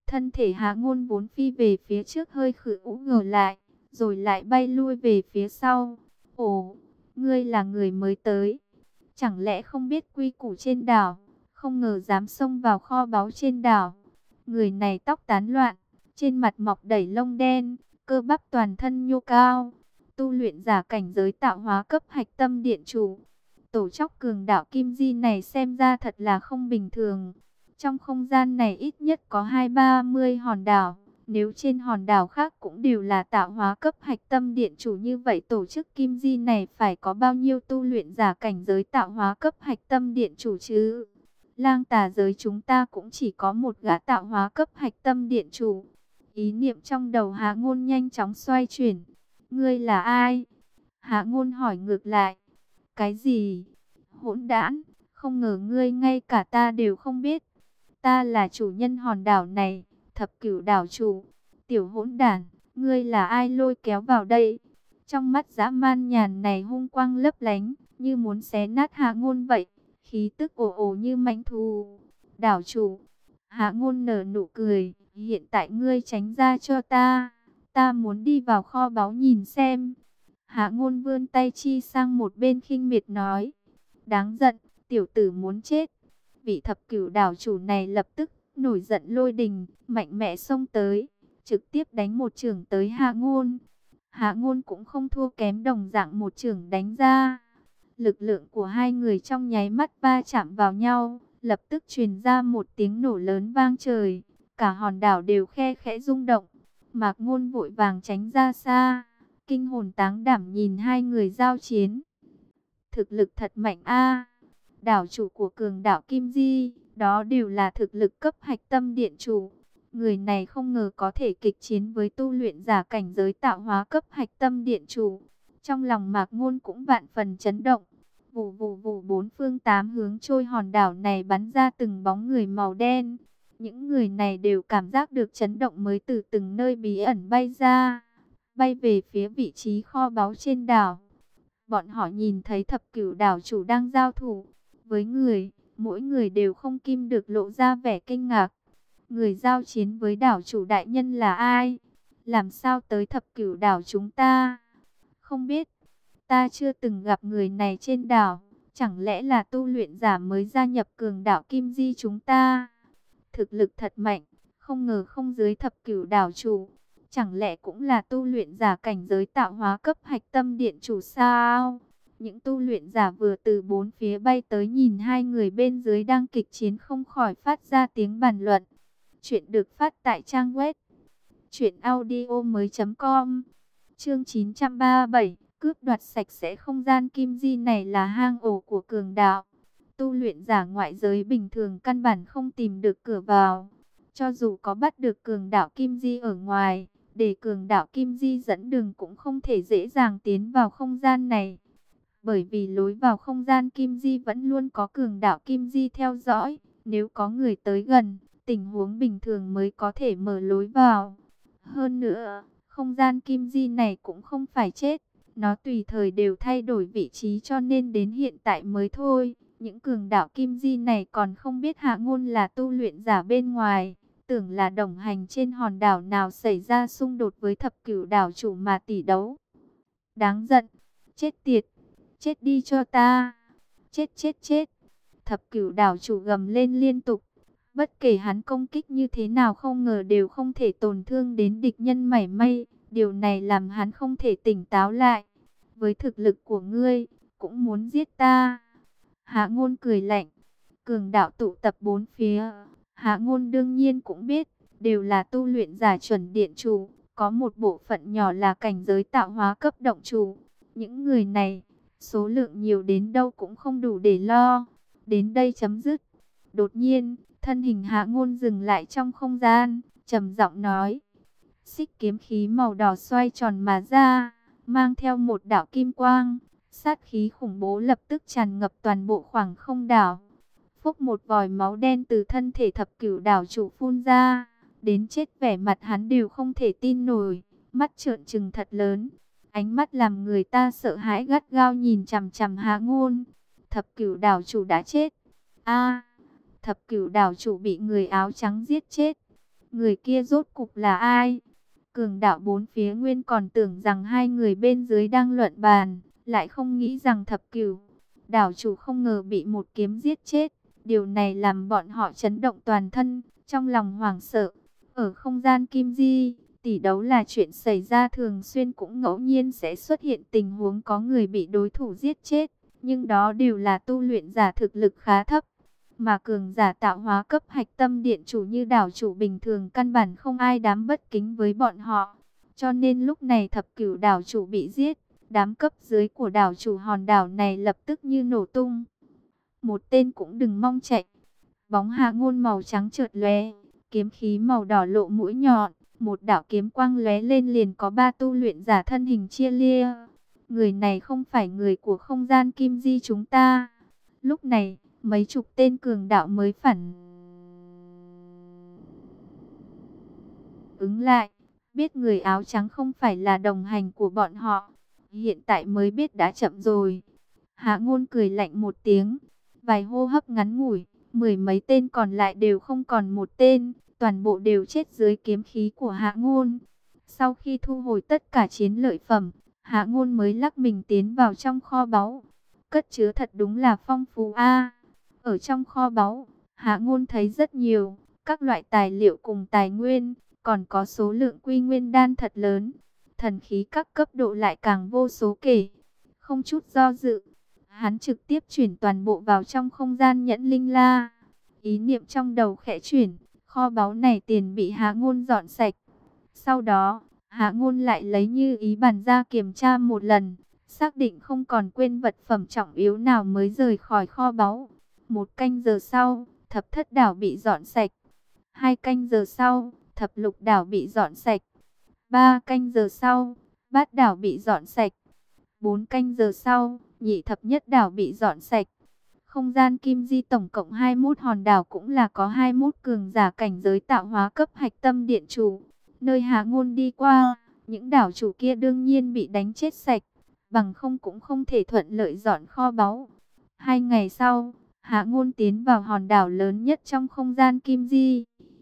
Thân thể Hạ Ngôn vốn phi về phía trước hơi khựng ngờ lại, rồi lại bay lui về phía sau. Ồ, ngươi là người mới tới, chẳng lẽ không biết quy củ trên đảo, không ngờ dám xông vào kho báu trên đảo. Người này tóc tán loạn, trên mặt mọc đầy lông đen, cơ bắp toàn thân nhô cao, tu luyện giả cảnh giới tạo hóa cấp hạch tâm điện chủ. Tổ chóc cường đạo Kim Di này xem ra thật là không bình thường. Trong không gian này ít nhất có 20-30 hòn đảo. Nếu trên hòn đảo khác cũng đều là tạo hóa cấp hạch tâm điện chủ, như vậy tổ chức Kim Di này phải có bao nhiêu tu luyện giả cảnh giới tạo hóa cấp hạch tâm điện chủ chứ? Lang tà giới chúng ta cũng chỉ có một gã tạo hóa cấp hạch tâm điện chủ. Ý niệm trong đầu Hạ Ngôn nhanh chóng xoay chuyển. Ngươi là ai? Hạ Ngôn hỏi ngược lại. Cái gì? Hỗn đản, không ngờ ngươi ngay cả ta đều không biết. Ta là chủ nhân hòn đảo này, Thập Cửu đảo chủ. Tiểu hỗn đản, ngươi là ai lôi kéo vào đây? Trong mắt dã man nhàn này hung quang lấp lánh, như muốn xé nát Hạ Ngôn vậy, khí tức ồ ồ như mãnh thú. Đảo chủ, Hạ Ngôn nở nụ cười, hiện tại ngươi tránh ra cho ta muốn đi vào kho báu nhìn xem. Hạ Ngôn vươn tay chi sang một bên khinh miệt nói, đáng giận, tiểu tử muốn chết. Vị Thập Cửu đảo chủ này lập tức nổi giận lôi đình, mạnh mẽ xông tới, trực tiếp đánh một chưởng tới Hạ Ngôn. Hạ Ngôn cũng không thua kém, đồng dạng một chưởng đánh ra. Lực lượng của hai người trong nháy mắt va chạm vào nhau, lập tức truyền ra một tiếng nổ lớn vang trời, cả hòn đảo đều khe khẽ rung động. Mạc Ngôn vội vàng tránh ra xa, kinh hồn táng đảm nhìn hai người giao chiến. Thực lực thật mạnh a. Đảo chủ của cường đảo Kim Di, đó đều là thực lực cấp hạch tâm điện chủ. Người này không ngờ có thể kịch chiến với tu luyện giả cảnh giới tạo hóa cấp hạch tâm điện chủ. Trong lòng Mạc Ngôn cũng vạn phần chấn động. Vù vù vù, bốn phương tám hướng trôi hòn đảo này bắn ra từng bóng người màu đen. Những người này đều cảm giác được chấn động mới từ từng nơi bí ẩn bay ra, bay về phía vị trí kho báu trên đảo. Bọn họ nhìn thấy Thập Cửu đảo chủ đang giao thủ với người, mỗi người đều không kìm được lộ ra vẻ kinh ngạc. Người giao chiến với đảo chủ đại nhân là ai? Làm sao tới Thập Cửu đảo chúng ta? Không biết, ta chưa từng gặp người này trên đảo. Chẳng lẽ là tu luyện giả mới gia nhập cường đảo Kim Di chúng ta? Thực lực thật mạnh, không ngờ không dưới Thập Cửu đảo chủ. Chẳng lẽ cũng là tu luyện giả cảnh giới tạo hóa cấp hạch tâm điện chủ sao? Những tu luyện giả vừa từ bốn phía bay tới nhìn hai người bên dưới đang kịch chiến không khỏi phát ra tiếng bàn luận. Chuyện được phát tại trang web truyệnaudiomoi.com. Chương 937, cướp đoạt sạch sẽ không gian Kim Di này là hang ổ của cường đạo. Tu luyện giả ngoại giới bình thường căn bản không tìm được cửa vào. Cho dù có bắt được cường đạo Kim Di ở ngoài, để cường đạo Kim Di dẫn đường cũng không thể dễ dàng tiến vào không gian này. Bởi vì lối vào không gian Kim Di vẫn luôn có cường đạo Kim Di theo dõi. Nếu có người tới gần, tình huống bình thường mới có thể mở lối vào. Hơn nữa, không gian Kim Di này cũng không phải chết. Nó tùy thời đều thay đổi vị trí cho nên đến hiện tại mới thôi. Những cường đạo Kim Di này còn không biết Hạ Ngôn là tu luyện giả bên ngoài. Tưởng là đồng hành trên hòn đảo nào xảy ra xung đột với Thập Cửu đảo chủ mà tỷ đấu. Đáng giận, chết tiệt, chết đi cho ta, chết chết chết. Thập Cửu đảo chủ gầm lên liên tục. Bất kể hắn công kích như thế nào không ngờ đều không thể tổn thương đến địch nhân mảy may. Điều này làm hắn không thể tỉnh táo lại. Với thực lực của ngươi, cũng muốn giết ta? Hạ Ngôn cười lạnh. Cường đạo tụ tập bốn phía. Hạ Ngôn đương nhiên cũng biết, đều là tu luyện giả chuẩn điện chủ. Có một bộ phận nhỏ là cảnh giới tạo hóa cấp động chủ. Những người này, số lượng nhiều đến đâu cũng không đủ để lo. Đến đây chấm dứt. Đột nhiên, thân hình Hạ Ngôn dừng lại trong không gian, trầm giọng nói. Xích kiếm khí màu đỏ xoay tròn mà ra, mang theo một đạo kim quang. Sát khí khủng bố lập tức tràn ngập toàn bộ khoảng không đảo. Phốc, một vòi máu đen từ thân thể Thập Cửu đảo chủ phun ra. Đến chết vẻ mặt hắn đều không thể tin nổi, mắt trợn trừng thật lớn. Ánh mắt làm người ta sợ hãi gắt gao nhìn chằm chằm Hạ Ngôn. Thập Cửu đảo chủ đã chết. A, Thập Cửu đảo chủ bị người áo trắng giết chết. Người kia rốt cục là ai? Cường đạo bốn phía nguyên còn tưởng rằng hai người bên dưới đang luận bàn, lại không nghĩ rằng Thập Cửu đảo chủ không ngờ bị một kiếm giết chết. Điều này làm bọn họ chấn động toàn thân, trong lòng hoảng sợ. Ở không gian Kim Di, tỷ đấu là chuyện xảy ra thường xuyên, cũng ngẫu nhiên sẽ xuất hiện tình huống có người bị đối thủ giết chết. Nhưng đó đều là tu luyện giả thực lực khá thấp. Mà cường giả tạo hóa cấp hạch tâm điện chủ như đảo chủ bình thường căn bản không ai dám bất kính với bọn họ. Cho nên lúc này Thập Cửu đảo chủ bị giết, đám cấp dưới của đảo chủ hòn đảo này lập tức như nổ tung. Một tên cũng đừng mong chạy. Bóng Hạ Ngôn màu trắng chợt lóe, kiếm khí màu đỏ lộ mũi nhọn, một đạo kiếm quang lóe lên liền có ba tu luyện giả thân hình chia lia. Người này không phải người của không gian Kim Di chúng ta. Lúc này, mấy chục tên cường đạo mới phản ứng lại, biết người áo trắng không phải là đồng hành của bọn họ. Hiện tại mới biết đã chậm rồi. Hạ Ngôn cười lạnh một tiếng, vài hô hấp ngắn ngủi, mười mấy tên còn lại đều không còn một tên, toàn bộ đều chết dưới kiếm khí của Hạ Ngôn. Sau khi thu hồi tất cả chiến lợi phẩm, Hạ Ngôn mới lắc mình tiến vào trong kho báu. Cất chứa thật đúng là phong phú a. Ở trong kho báu, Hạ Ngôn thấy rất nhiều các loại tài liệu cùng tài nguyên, còn có số lượng quy nguyên đan thật lớn. Thần khí các cấp độ lại càng vô số kể. Không chút do dự, hắn trực tiếp chuyển toàn bộ vào trong không gian nhẫn linh la. Ý niệm trong đầu khẽ chuyển, kho báu này tiền bị Hạ Ngôn dọn sạch. Sau đó, Hạ Ngôn lại lấy như ý bản ra kiểm tra một lần, xác định không còn quên vật phẩm trọng yếu nào mới rời khỏi kho báu. 1 canh giờ sau, Thập Thất đảo bị dọn sạch. 2 canh giờ sau, Thập Lục đảo bị dọn sạch. 3 canh giờ sau, Bát đảo bị dọn sạch. 4 canh giờ sau, Nhị Thập Nhất đảo bị dọn sạch. Không gian Kim Di tổng cộng 21 hòn đảo, cũng là có 21 cường giả cảnh giới tạo hóa cấp hạch tâm điện chủ. Nơi Hạ Ngôn đi qua, những đảo chủ kia đương nhiên bị đánh chết sạch, bằng không cũng không thể thuận lợi dọn kho báu. 2 ngày sau, Hạ Ngôn tiến vào hòn đảo lớn nhất trong không gian Kim Di.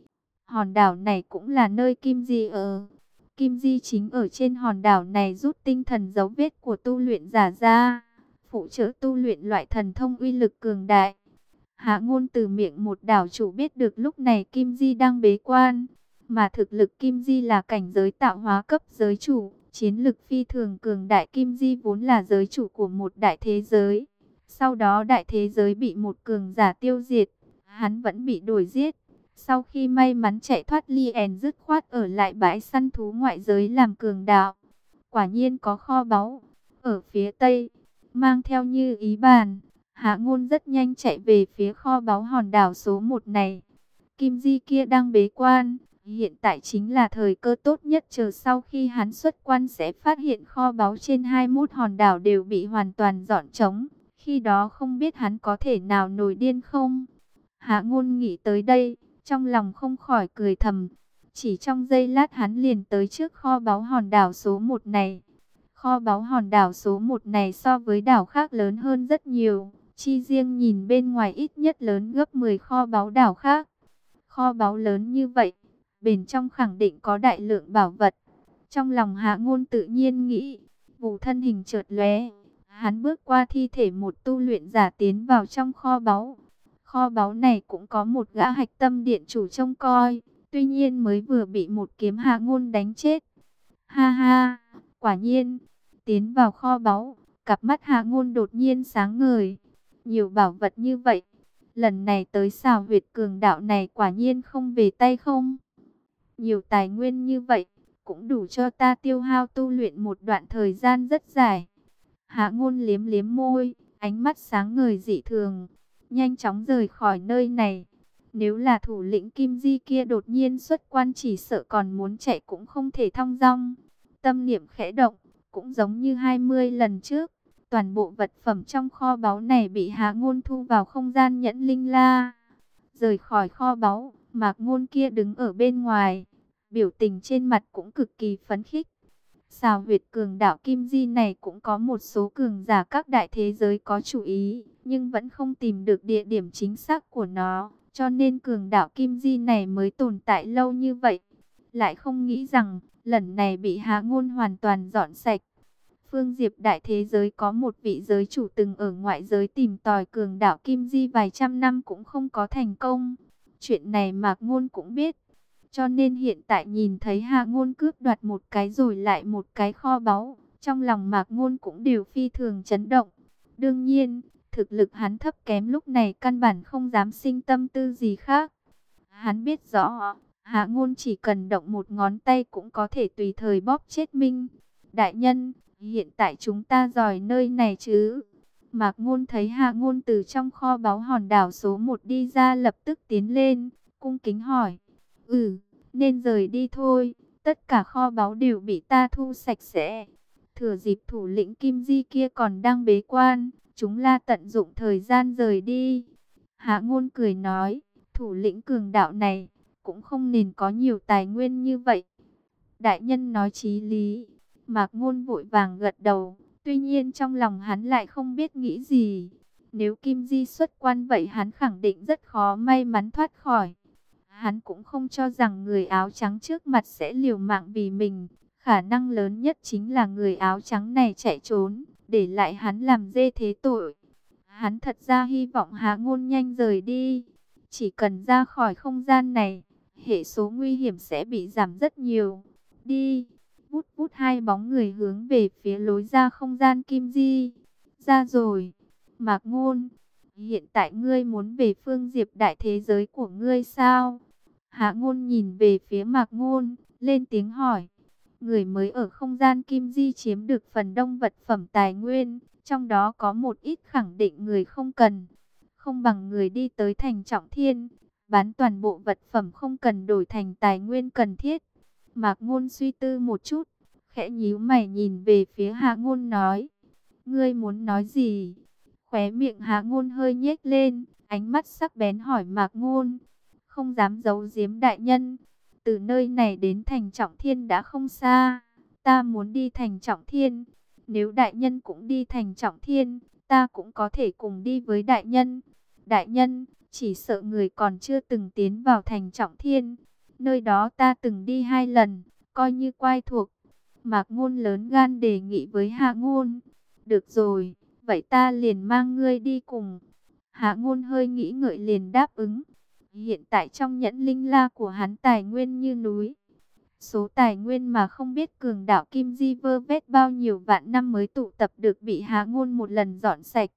Hòn đảo này cũng là nơi Kim Di ở. Kim Di chính ở trên hòn đảo này rút tinh thần dấu vết của tu luyện giả ra, phụ trợ tu luyện loại thần thông uy lực cường đại. Hạ Ngôn từ miệng một đảo chủ biết được lúc này Kim Di đang bế quan, mà thực lực Kim Di là cảnh giới tạo hóa cấp giới chủ, chiến lực phi thường cường đại. Kim Di vốn là giới chủ của một đại thế giới, sau đó đại thế giới bị một cường giả tiêu diệt, hắn vẫn bị đuổi giết. Sau khi may mắn chạy thoát, liền dứt khoát ở lại bãi săn thú ngoại giới làm cường đạo. Quả nhiên có kho báu ở phía tây, mang theo như ý bàn. Hạ Ngôn rất nhanh chạy về phía kho báu hòn đảo số 1 này. Kim Di kia đang bế quan, hiện tại chính là thời cơ tốt nhất, chờ sau khi hắn xuất quan sẽ phát hiện kho báu trên 21 hòn đảo đều bị hoàn toàn dọn trống. Khi đó không biết hắn có thể nào nổi điên không? Hạ Ngôn nghĩ tới đây, trong lòng không khỏi cười thầm. Chỉ trong giây lát hắn liền tới trước kho báu hòn đảo số 1 này. Kho báu hòn đảo số 1 này so với đảo khác lớn hơn rất nhiều. Chi riêng nhìn bên ngoài ít nhất lớn gấp 10 kho báu đảo khác. Kho báu lớn như vậy, bên trong khẳng định có đại lượng bảo vật. Trong lòng Hạ Ngôn tự nhiên nghĩ, vụ thân hình chợt lóe, hắn bước qua thi thể một tu luyện giả tiến vào trong kho báu. Kho báu này cũng có một gã hạch tâm điện chủ trông coi, tuy nhiên mới vừa bị một kiếm Hạ Ngôn đánh chết. Ha ha, quả nhiên, tiến vào kho báu, cặp mắt Hạ Ngôn đột nhiên sáng ngời. Nhiều bảo vật như vậy, lần này tới Xào Huyệt cường đạo này quả nhiên không về tay không. Nhiều tài nguyên như vậy, cũng đủ cho ta tiêu hao tu luyện một đoạn thời gian rất dài. Hạ Ngôn liếm liếm môi, ánh mắt sáng ngời dị thường, nhanh chóng rời khỏi nơi này. Nếu là thủ lĩnh Kim Di kia đột nhiên xuất quan, chỉ sợ còn muốn chạy cũng không thể thong dong. Tâm niệm khẽ động, cũng giống như 20 lần trước, toàn bộ vật phẩm trong kho báu này bị Hạ Ngôn thu vào không gian nhẫn linh la. Rời khỏi kho báu, Mạc Ngôn kia đứng ở bên ngoài, biểu tình trên mặt cũng cực kỳ phấn khích. Xào huyệt cường đạo Kim Di này cũng có một số cường giả các đại thế giới có chú ý, nhưng vẫn không tìm được địa điểm chính xác của nó, cho nên cường đạo kim di này mới tồn tại lâu như vậy. Lại không nghĩ rằng, lần này bị Hạ Ngôn hoàn toàn dọn sạch. Phương Diệp đại thế giới có một vị giới chủ từng ở ngoại giới tìm tòi cường đạo kim di vài trăm năm cũng không có thành công. Chuyện này Mạc Ngôn cũng biết. Cho nên hiện tại nhìn thấy Hạ Ngôn cướp đoạt một cái rồi lại một cái kho báu, trong lòng Mạc Ngôn cũng đều phi thường chấn động. Đương nhiên, thực lực hắn thấp kém lúc này căn bản không dám sinh tâm tư gì khác. Hắn biết rõ, Hạ Ngôn chỉ cần động một ngón tay cũng có thể tùy thời bóp chết Minh. Đại nhân, hiện tại chúng ta dòi nơi này chứ? Mạc Ngôn thấy Hạ Ngôn từ trong kho báu hòn đảo số 1 đi ra lập tức tiến lên, cung kính hỏi. Nên rời đi thôi, tất cả kho báu đều bị ta thu sạch sẽ. Thừa dịp thủ lĩnh Kim Di kia còn đang bế quan, chúng la tận dụng thời gian rời đi. Hạ Ngôn cười nói, thủ lĩnh cường đạo này cũng không nên có nhiều tài nguyên như vậy. Đại nhân nói chí lý. Mạc Ngôn vội vàng gật đầu, tuy nhiên trong lòng hắn lại không biết nghĩ gì. Nếu Kim Di xuất quan vậy hắn khẳng định rất khó may mắn thoát khỏi. Hắn cũng không cho rằng người áo trắng trước mặt sẽ liều mạng vì mình. Khả năng lớn nhất chính là người áo trắng này chạy trốn, để lại hắn làm dê thế tội. Hắn thật ra hy vọng Hạ Ngôn nhanh rời đi. Chỉ cần ra khỏi không gian này, hệ số nguy hiểm sẽ bị giảm rất nhiều. Đi! Vút vút hai bóng người hướng về phía lối ra không gian Kim Di. Ra rồi! Mạc Ngôn! Hiện tại ngươi muốn về phương Diệp đại thế giới của ngươi sao? Hạ Ngôn nhìn về phía Mạc Ngôn, lên tiếng hỏi. Người mới ở không gian Kim Di chiếm được phần đông vật phẩm tài nguyên, trong đó có một ít khẳng định người không cần. Không bằng người đi tới thành Trọng Thiên, bán toàn bộ vật phẩm không cần đổi thành tài nguyên cần thiết. Mạc Ngôn suy tư một chút, khẽ nhíu mày nhìn về phía Hạ Ngôn nói. Ngươi muốn nói gì? Khóe miệng Hạ Ngôn hơi nhếch lên, ánh mắt sắc bén hỏi Mạc Ngôn. Không dám giấu giếm đại nhân. Từ nơi này đến thành Trọng Thiên đã không xa. Ta muốn đi thành Trọng Thiên. Nếu đại nhân cũng đi thành Trọng Thiên, ta cũng có thể cùng đi với đại nhân. Đại nhân, chỉ sợ người còn chưa từng tiến vào thành Trọng Thiên. Nơi đó ta từng đi 2 lần, coi như quen thuộc. Mạc Ngôn lớn gan đề nghị với Hạ Ngôn. Được rồi, vậy ta liền mang ngươi đi cùng. Hạ Ngôn hơi nghĩ ngợi liền đáp ứng. Hiện tại trong nhẫn linh la của hắn tài nguyên như núi. Số tài nguyên mà không biết cường đạo Kim Di vơ vét bao nhiêu vạn năm mới tụ tập được bị Hạ Ngôn một lần dọn sạch.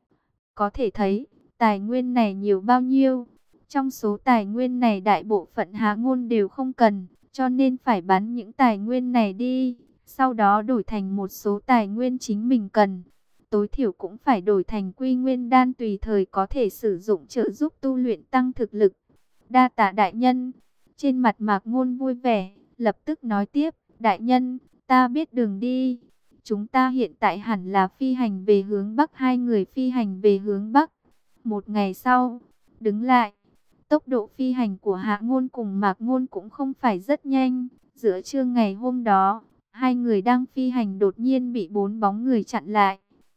Có thể thấy, tài nguyên này nhiều bao nhiêu. Trong số tài nguyên này đại bộ phận Hạ Ngôn đều không cần, cho nên phải bán những tài nguyên này đi. Sau đó đổi thành một số tài nguyên chính mình cần. Tối thiểu cũng phải đổi thành quy nguyên đan tùy thời có thể sử dụng trợ giúp tu luyện tăng thực lực. Đa tạ đại nhân. Trên mặt Mạc Ngôn vui vẻ, lập tức nói tiếp. Đại nhân, ta biết đường đi. Chúng ta hiện tại hẳn là phi hành về hướng Bắc. Hai người phi hành về hướng Bắc. Một ngày sau, đứng lại. Tốc độ phi hành của Hạ Ngôn cùng Mạc Ngôn cũng không phải rất nhanh. Giữa trưa ngày hôm đó, hai người đang phi hành đột nhiên bị 4 bóng người chặn lại.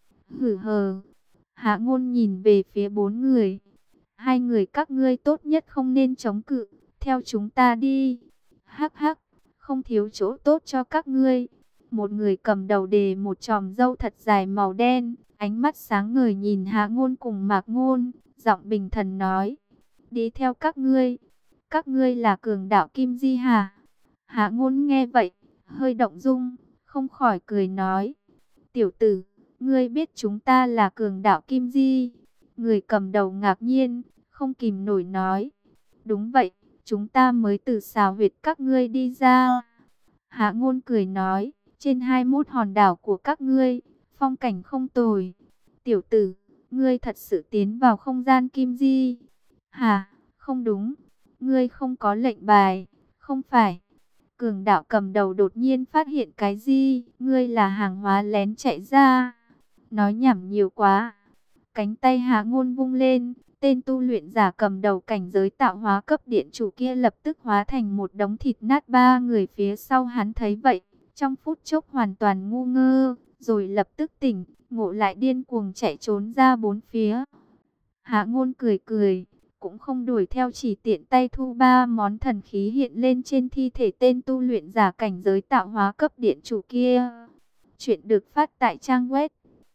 Hử hờ. Hạ Ngôn nhìn về phía 4 người. Hai người các ngươi tốt nhất không nên chống cự. Theo chúng ta đi. Hắc hắc. Không thiếu chỗ tốt cho các ngươi. Một người cầm đầu đề một chòm râu thật dài màu đen. Ánh mắt sáng ngời nhìn Hạ Ngôn cùng Mạc Ngôn. Giọng bình thần nói. Đi theo các ngươi. Các ngươi là cường đạo Kim Di hả? Hạ Ngôn nghe vậy. Hơi động dung. Không khỏi cười nói. Tiểu tử. Ngươi biết chúng ta là cường đạo Kim Di. Người cầm đầu ngạc nhiên, không kìm nổi nói. Đúng vậy, chúng ta mới từ xào huyệt các ngươi đi ra. Hạ Ngôn cười nói, trên 21 hòn đảo của các ngươi, phong cảnh không tồi. Tiểu tử, ngươi thật sự tiến vào không gian Kim Di. Hả, không đúng, ngươi không có lệnh bài, không phải. Cường đạo cầm đầu đột nhiên phát hiện cái gì, ngươi là hàng hóa lén chạy ra. Nói nhảm nhiều quá. Cánh tay Hạ Ngôn vung lên, tên tu luyện giả cầm đầu cảnh giới tạo hóa cấp điện chủ kia lập tức hóa thành một đống thịt nát. 3 người phía sau hắn thấy vậy, trong phút chốc hoàn toàn ngu ngơ, rồi lập tức tỉnh, ngộ lại điên cuồng chạy trốn ra 4 phía. Hạ Ngôn cười cười, cũng không đuổi theo, chỉ tiện tay thu 3 món thần khí hiện lên trên thi thể tên tu luyện giả cảnh giới tạo hóa cấp điện chủ kia. Chuyện được phát tại trang web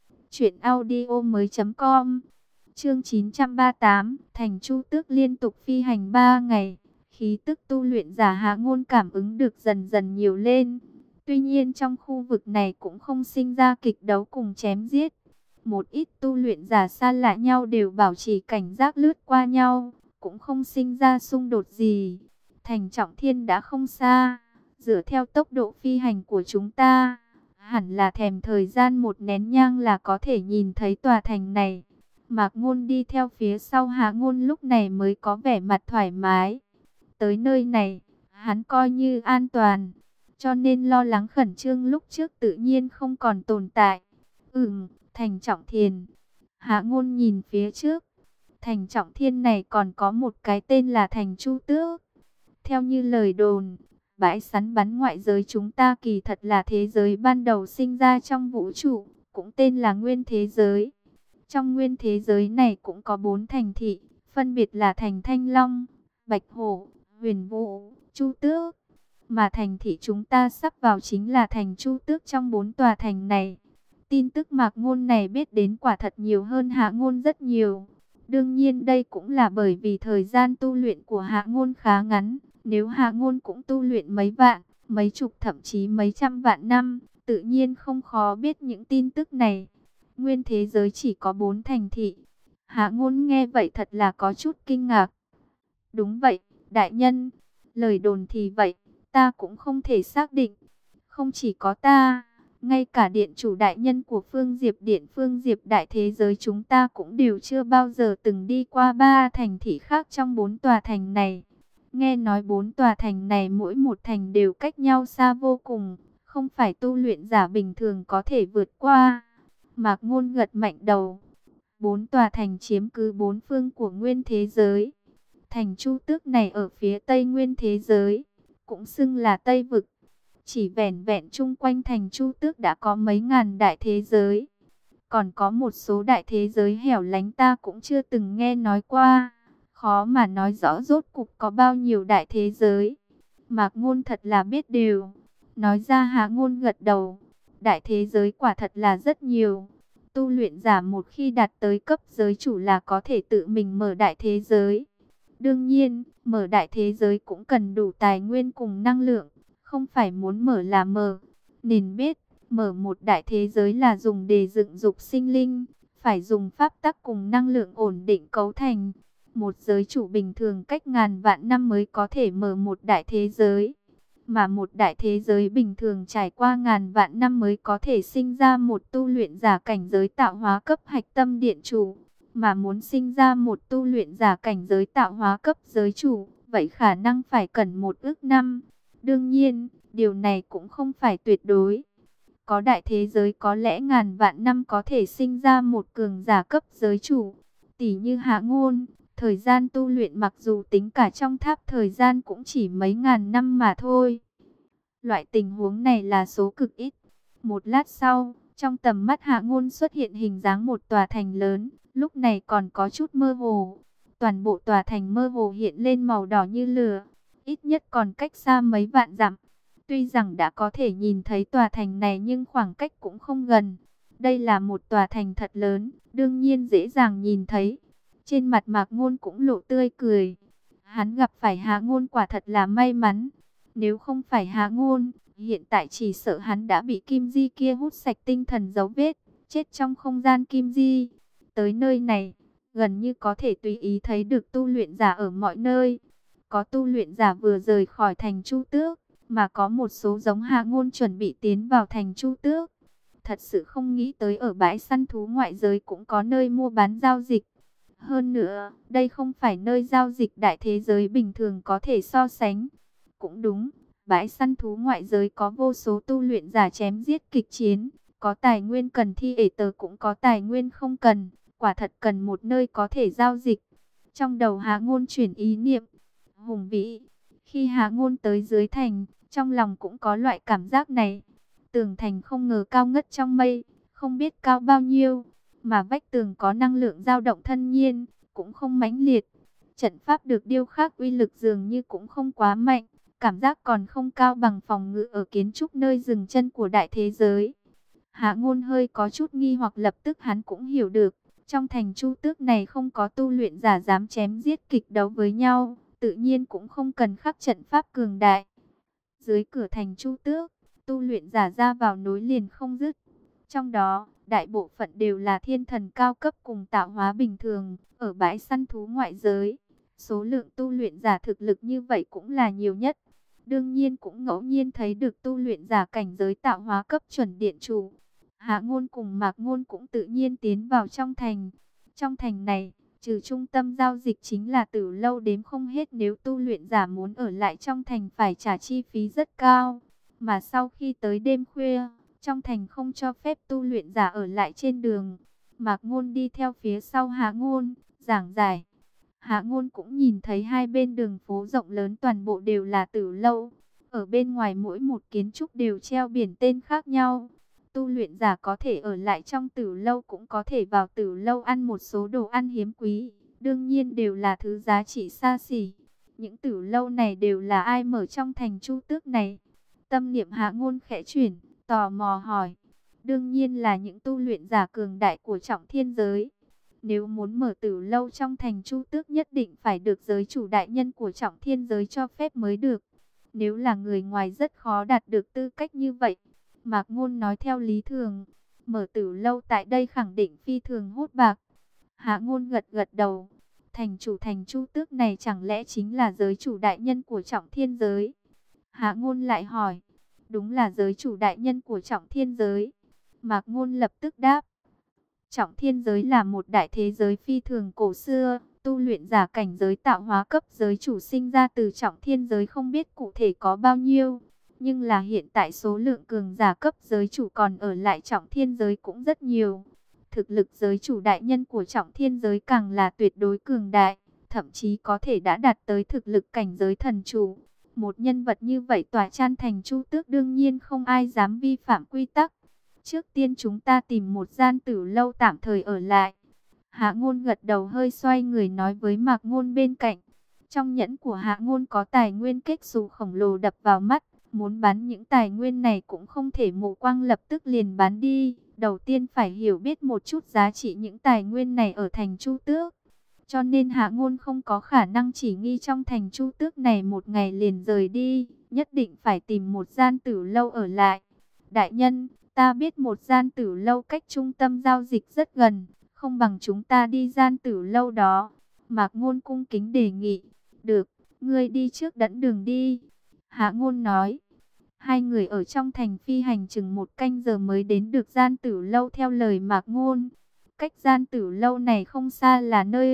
truyệnaudiomoi.com. Chương 938, Thành Chu Tước liên tục phi hành 3 ngày, khí tức tu luyện giả Hạ Ngôn cảm ứng được dần dần nhiều lên. Tuy nhiên trong khu vực này cũng không sinh ra kịch đấu cùng chém giết. Một ít tu luyện giả xa lạ nhau đều bảo trì cảnh giác lướt qua nhau, cũng không sinh ra xung đột gì. Thành Trọng Thiên đã không xa, dựa theo tốc độ phi hành của chúng ta, hẳn là thèm thời gian 1 nén nhang là có thể nhìn thấy tòa thành này. Mạc Ngôn đi theo phía sau Hạ Ngôn lúc này mới có vẻ mặt thoải mái. Tới nơi này, hắn coi như an toàn, cho nên lo lắng khẩn trương lúc trước tự nhiên không còn tồn tại. Thành Trọng Thiên. Hạ Ngôn nhìn phía trước. Thành Trọng Thiên này còn có một cái tên là Thành Chu Tước. Theo như lời đồn, bãi săn bắn ngoại giới chúng ta kỳ thật là thế giới ban đầu sinh ra trong vũ trụ, cũng tên là Nguyên Thế Giới. Trong Nguyên Thế Giới này cũng có 4 thành thị, phân biệt là Thành Thanh Long, Bạch Hổ, Huyền Vũ, Chu Tước. Mà thành thị chúng ta sắp vào chính là Thành Chu Tước trong 4 tòa thành này. Tin tức Mạc Ngôn này biết đến quả thật nhiều hơn Hạ Ngôn rất nhiều. Đương nhiên đây cũng là bởi vì thời gian tu luyện của Hạ Ngôn khá ngắn. Nếu Hạ Ngôn cũng tu luyện mấy vạn, mấy chục thậm chí mấy trăm vạn năm, tự nhiên không khó biết những tin tức này. Nguyên Thế Giới chỉ có 4 thành thị. Hạ Ngôn nghe vậy thật là có chút kinh ngạc. Đúng vậy, đại nhân. Lời đồn thì vậy, ta cũng không thể xác định. Không chỉ có ta, ngay cả điện chủ đại nhân của Phương Diệp Điện, Phương Diệp Đại Thế Giới chúng ta cũng đều chưa bao giờ từng đi qua 3 thành thị khác trong 4 tòa thành này. Nghe nói 4 tòa thành này mỗi một thành đều cách nhau xa vô cùng, không phải tu luyện giả bình thường có thể vượt qua. Mạc Ngôn gật mạnh đầu. 4 tòa thành chiếm cứ 4 phương của Nguyên Thế Giới. Thành Chu Tước này ở phía Tây Nguyên Thế Giới, cũng xưng là Tây Vực. Chỉ vẻn vẹn chung quanh Thành Chu Tước đã có mấy ngàn đại thế giới. Còn có một số đại thế giới hẻo lánh ta cũng chưa từng nghe nói qua. Khó mà nói rõ rốt cuộc có bao nhiêu đại thế giới. Mạc Ngôn thật là biết điều. Nói ra Hạ Ngôn gật đầu. Đại thế giới quả thật là rất nhiều. Tu luyện giả một khi đạt tới cấp giới chủ là có thể tự mình mở đại thế giới. Đương nhiên, mở đại thế giới cũng cần đủ tài nguyên cùng năng lượng. Không phải muốn mở là mở. Nên biết, mở một đại thế giới là dùng để dựng dục sinh linh. Phải dùng pháp tắc cùng năng lượng ổn định cấu thành. Một giới chủ bình thường cách ngàn vạn năm mới có thể mở một đại thế giới. Mà một đại thế giới bình thường trải qua ngàn vạn năm mới có thể sinh ra một tu luyện giả cảnh giới tạo hóa cấp hạch tâm điện chủ. Mà muốn sinh ra một tu luyện giả cảnh giới tạo hóa cấp giới chủ, vậy khả năng phải cần 1 ức năm. Đương nhiên, điều này cũng không phải tuyệt đối. Có đại thế giới có lẽ ngàn vạn năm có thể sinh ra một cường giả cấp giới chủ. Tỷ như Hạ Ngôn, thời gian tu luyện mặc dù tính cả trong tháp thời gian cũng chỉ mấy ngàn năm mà thôi. Loại tình huống này là số cực ít. Một lát sau, trong tầm mắt Hạ Ngôn xuất hiện hình dáng một tòa thành lớn, lúc này còn có chút mơ hồ. Toàn bộ tòa thành mơ hồ hiện lên màu đỏ như lửa, ít nhất còn cách xa mấy vạn dặm. Tuy rằng đã có thể nhìn thấy tòa thành này nhưng khoảng cách cũng không gần. Đây là một tòa thành thật lớn, đương nhiên dễ dàng nhìn thấy. Trên mặt Mạc Ngôn cũng lộ tươi cười. Hắn gặp phải Hạ Ngôn quả thật là may mắn. Nếu không phải Hạ Ngôn, hiện tại chỉ sợ hắn đã bị Kim Di kia hút sạch tinh thần dấu vết, chết trong không gian Kim Di. Tới nơi này, gần như có thể tùy ý thấy được tu luyện giả ở mọi nơi. Có tu luyện giả vừa rời khỏi Thành Chu Tước, mà có một số giống Hạ Ngôn chuẩn bị tiến vào Thành Chu Tước. Thật sự không nghĩ tới ở bãi săn thú ngoại giới cũng có nơi mua bán giao dịch. Hơn nữa, đây không phải nơi giao dịch đại thế giới bình thường có thể so sánh. Cũng đúng, bãi săn thú ngoại giới có vô số tu luyện giả chém giết kịch chiến. Có tài nguyên cần thi ể tờ cũng có tài nguyên không cần. Quả thật cần một nơi có thể giao dịch. Trong đầu Hạ Ngôn chuyển ý niệm. Hùng vĩ. Khi Hạ Ngôn tới dưới thành, trong lòng cũng có loại cảm giác này. Tường thành không ngờ cao ngất trong mây, không biết cao bao nhiêu. Mà vách tường có năng lượng dao động thân nhiên, cũng không mãnh liệt. Trận pháp được điêu khắc uy lực dường như cũng không quá mạnh, cảm giác còn không cao bằng phòng ngự ở kiến trúc nơi dừng chân của đại thế giới. Hạ Ngôn hơi có chút nghi hoặc, lập tức hắn cũng hiểu được, trong thành Chu Tước này không có tu luyện giả dám chém giết kịch đấu với nhau, tự nhiên cũng không cần khắc trận pháp cường đại. Dưới cửa thành Chu Tước, tu luyện giả ra vào nối liền không dứt. Trong đó, đại bộ phận đều là thiên thần cao cấp cùng tạo hóa bình thường, ở bãi săn thú ngoại giới. Số lượng tu luyện giả thực lực như vậy cũng là nhiều nhất. Đương nhiên cũng ngẫu nhiên thấy được tu luyện giả cảnh giới tạo hóa cấp chuẩn điện chủ. Hạ Ngôn cùng Mạc Ngôn cũng tự nhiên tiến vào trong thành. Trong thành này, trừ trung tâm giao dịch chính là Tử Lâu đếm không hết, nếu tu luyện giả muốn ở lại trong thành phải trả chi phí rất cao. Mà sau khi tới đêm khuya, trong thành không cho phép tu luyện giả ở lại trên đường. Mạc Ngôn đi theo phía sau Hạ Ngôn, giảng giải. Hạ Ngôn cũng nhìn thấy hai bên đường phố rộng lớn toàn bộ đều là Tử Lâu. Ở bên ngoài mỗi một kiến trúc đều treo biển tên khác nhau. Tu luyện giả có thể ở lại trong Tử Lâu, cũng có thể vào Tử Lâu ăn một số đồ ăn hiếm quý. Đương nhiên đều là thứ giá trị xa xỉ. Những Tử Lâu này đều là ai mở trong thành Chu Tước này? Tâm niệm Hạ Ngôn khẽ chuyển, tò mò hỏi. Đương nhiên là những tu luyện giả cường đại của trọng thiên giới. Nếu muốn mở Tử Lâu trong thành Chu Tước nhất định phải được giới chủ đại nhân của trọng thiên giới cho phép mới được. Nếu là người ngoài rất khó đạt được tư cách như vậy. Mạc Ngôn nói theo lý thường, mở Tử Lâu tại đây khẳng định phi thường hốt bạc. Hạ Ngôn gật gật đầu. Thành chủ thành Chu Tước này chẳng lẽ chính là giới chủ đại nhân của trọng thiên giới? Hạ Ngôn lại hỏi. Đúng là giới chủ đại nhân của trọng thiên giới. Mạc Ngôn lập tức đáp. Trọng thiên giới là một đại thế giới phi thường cổ xưa, tu luyện giả cảnh giới tạo hóa cấp giới chủ sinh ra từ trọng thiên giới không biết cụ thể có bao nhiêu. Nhưng là hiện tại số lượng cường giả cấp giới chủ còn ở lại trọng thiên giới cũng rất nhiều. Thực lực giới chủ đại nhân của trọng thiên giới càng là tuyệt đối cường đại, thậm chí có thể đã đạt tới thực lực cảnh giới thần chủ. Một nhân vật như vậy tỏa chan thành Chu Tước đương nhiên không ai dám vi phạm quy tắc. Trước tiên chúng ta tìm một gian Tử Lâu tạm thời ở lại. Hạ Ngôn gật đầu hơi xoay người nói với Mạc Ngôn bên cạnh. Trong nhẫn của Hạ Ngôn có tài nguyên kết xù khổng lồ đập vào mắt. Muốn bán những tài nguyên này cũng không thể mù quáng lập tức liền bán đi. Đầu tiên phải hiểu biết một chút giá trị những tài nguyên này ở thành Chu Tước. Cho nên Hạ Ngôn không có khả năng chỉ nghi trong thành Chu Tước này một ngày liền rời đi. Nhất định phải tìm một gian Tử Lâu ở lại. Đại nhân, ta biết một gian Tử Lâu cách trung tâm giao dịch rất gần. Không bằng chúng ta đi gian Tử Lâu đó. Mạc Ngôn cung kính đề nghị. Được, ngươi đi trước dẫn đường đi. Hạ Ngôn nói. Hai người ở trong thành phi hành chừng một canh giờ mới đến được gian Tử Lâu theo lời Mạc Ngôn. Cách gian Tử Lâu này không xa là nơi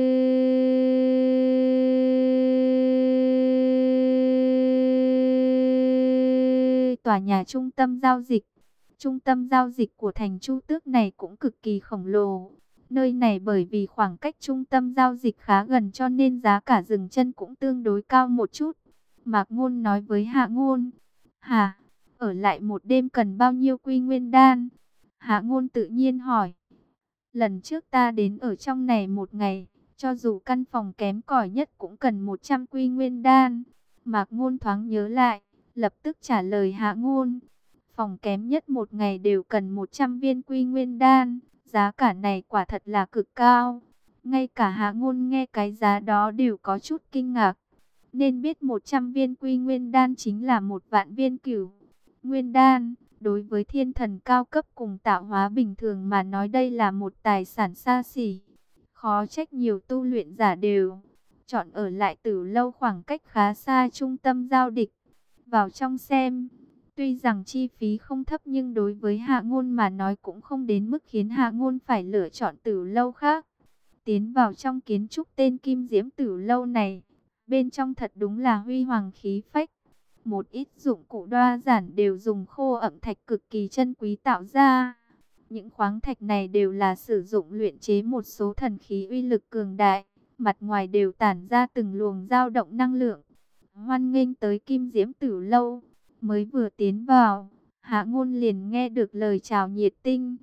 tòa nhà trung tâm giao dịch. Trung tâm giao dịch của thành Chu Tước này cũng cực kỳ khổng lồ. Nơi này bởi vì khoảng cách trung tâm giao dịch khá gần cho nên giá cả dừng chân cũng tương đối cao một chút. Mạc Ngôn nói với Hạ Ngôn. Hả? Ở lại một đêm cần bao nhiêu quy nguyên đan? Hạ Ngôn tự nhiên hỏi. Lần trước ta đến ở trong này một ngày, cho dù căn phòng kém cỏi nhất cũng cần 100 quy nguyên đan. Mạc Ngôn thoáng nhớ lại, lập tức trả lời Hạ Ngôn. Phòng kém nhất một ngày đều cần 100 viên quy nguyên đan, giá cả này quả thật là cực cao. Ngay cả Hạ Ngôn nghe cái giá đó đều có chút kinh ngạc. Nên biết 100 viên quy nguyên đan chính là 1.000.000 viên cửu nguyên đan. Đối với thiên thần cao cấp cùng tạo hóa bình thường mà nói đây là một tài sản xa xỉ. Khó trách nhiều tu luyện giả đều chọn ở lại Tử Lâu, khoảng cách khá xa trung tâm giao dịch. Vào trong xem, tuy rằng chi phí không thấp nhưng đối với Hạ Ngôn mà nói cũng không đến mức khiến Hạ Ngôn phải lựa chọn Tử Lâu khác. Tiến vào trong kiến trúc tên Kim Diễm Tử Lâu này, bên trong thật đúng là huy hoàng khí phách. Một ít dụng cụ đoa giản đều dùng khô ẩm thạch cực kỳ chân quý tạo ra. Những khoáng thạch này đều là sử dụng luyện chế một số thần khí uy lực cường đại. Mặt ngoài đều tản ra từng luồng dao động năng lượng. Hoan nghênh tới Kim Diễm Tử Lâu. Mới vừa tiến vào, Hạ Ngôn liền nghe được lời chào nhiệt tình.